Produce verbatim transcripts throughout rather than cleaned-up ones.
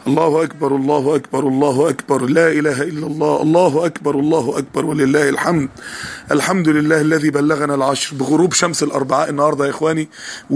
الله أكبر الله أكبر الله أكبر، لا إله إلا الله، الله أكبر الله أكبر ولله الحمد. الحمد لله الذي بلغنا العشر بغروب شمس الأربعاء النهاردة يا إخواني،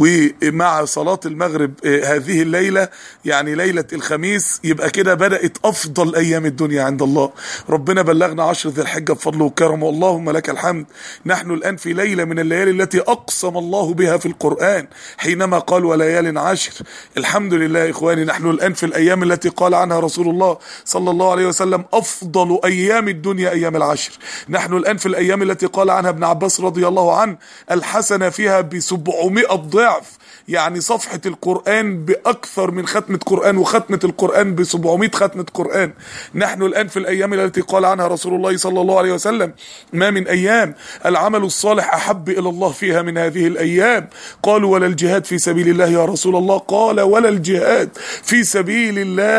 ومع صلاة المغرب هذه الليلة يعني ليلة الخميس، يبقى كده بدأت أفضل أيام الدنيا عند الله. ربنا بلغنا عشر ذي الحجة بفضله وكرمه، اللهم لك الحمد. نحن الآن في ليلة من الليالي التي أقسم الله بها في القرآن حينما قال وليال عشر. الحمد لله يا إخواني، نحن الآن في الأيام التي التي قال عنها رسول الله صلى الله عليه وسلم أفضل أيام الدنيا أيام العشر. نحن الآن في الأيام التي قال عنها ابن عباس رضي الله عنه الحسنة فيها بسبعمائة ضعف، يعني صفحة القرآن بأكثر من ختمة قرآن، وختمة القرآن بسبعمائة ختمة قرآن. نحن الآن في الأيام التي قال عنها رسول الله صلى الله عليه وسلم ما من أيام العمل الصالح أحب إلى الله فيها من هذه الأيام. قالوا ولا الجهاد في سبيل الله يا رسول الله؟ قال ولا الجهاد في سبيل الله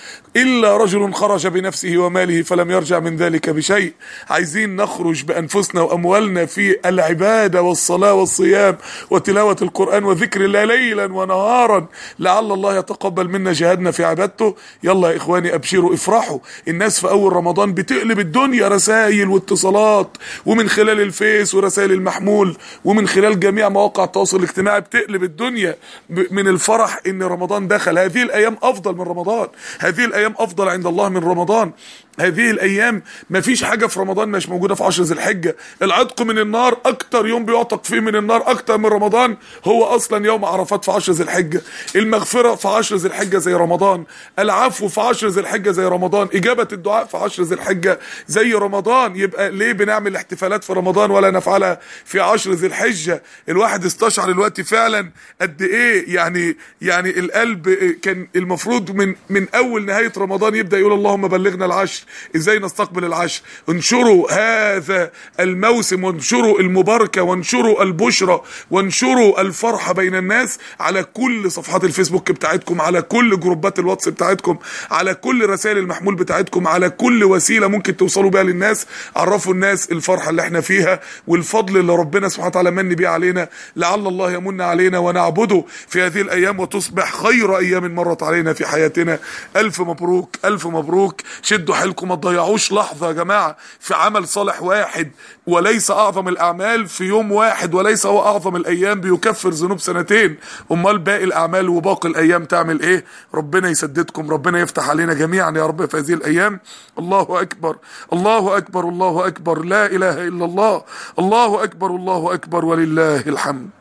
إلا رجل خرج بنفسه وماله فلم يرجع من ذلك بشيء. عايزين نخرج بأنفسنا وأموالنا في العبادة والصلاة والصيام وتلاوة القرآن وذكر الله ليلا ونهارا، لعل الله يتقبل منا جهادنا في عبادته. يلا يا إخواني أبشروا افرحوا. الناس في أول رمضان بتقلب الدنيا رسائل واتصالات، ومن خلال الفيس ورسائل المحمول ومن خلال جميع مواقع التواصل الاجتماعي بتقلب الدنيا من الفرح إن رمضان دخل. هذه الأيام أفضل من رمضان، هذه الأيام افضل عند الله من رمضان. هذه الايام مفيش حاجه في رمضان مش موجوده في عشر ذي الحجه. العتق من النار، اكتر يوم بيعتق فيه من النار اكتر من رمضان هو اصلا يوم عرفات في عشر ذي الحجه. المغفره في عشر ذي الحجه زي رمضان، العفو في عشر ذي الحجه زي رمضان، اجابه الدعاء في عشر ذي الحجه زي رمضان. يبقى ليه بنعمل احتفالات في رمضان ولا نفعلها في عشر ذي الحجه؟ الواحد استشعر الوقت فعلا قد ايه يعني يعني القلب كان المفروض من من اول نهايه رمضان يبدا يقول اللهم بلغنا العشر. ازاي نستقبل العشر؟ انشروا هذا الموسم، وانشروا المباركه، وانشروا البشرى، وانشروا الفرحه بين الناس على كل صفحات الفيسبوك بتاعتكم، على كل جروبات الواتس بتاعتكم، على كل رسائل المحمول بتاعتكم، على كل وسيله ممكن توصلوا بيها للناس. عرفوا الناس الفرحه اللي احنا فيها والفضل اللي ربنا سبحانه وتعالى من بيه علينا. لعل الله يمن علينا ونعبده في هذه الايام وتصبح خير ايام مرت علينا في حياتنا. الف مبروك الف مبروك. شدوا حيلكم، ما تضيعوش لحظه يا جماعه في عمل صالح واحد، وليس اعظم الاعمال في يوم واحد، وليس هو اعظم الايام بيكفر ذنوب سنتين. امال باقي الاعمال وباقي الايام تعمل ايه؟ ربنا يسددكم، ربنا يفتح علينا جميعا يا رب في هذه الايام. الله اكبر الله اكبر الله اكبر، لا اله الا الله، الله اكبر الله اكبر ولله الحمد.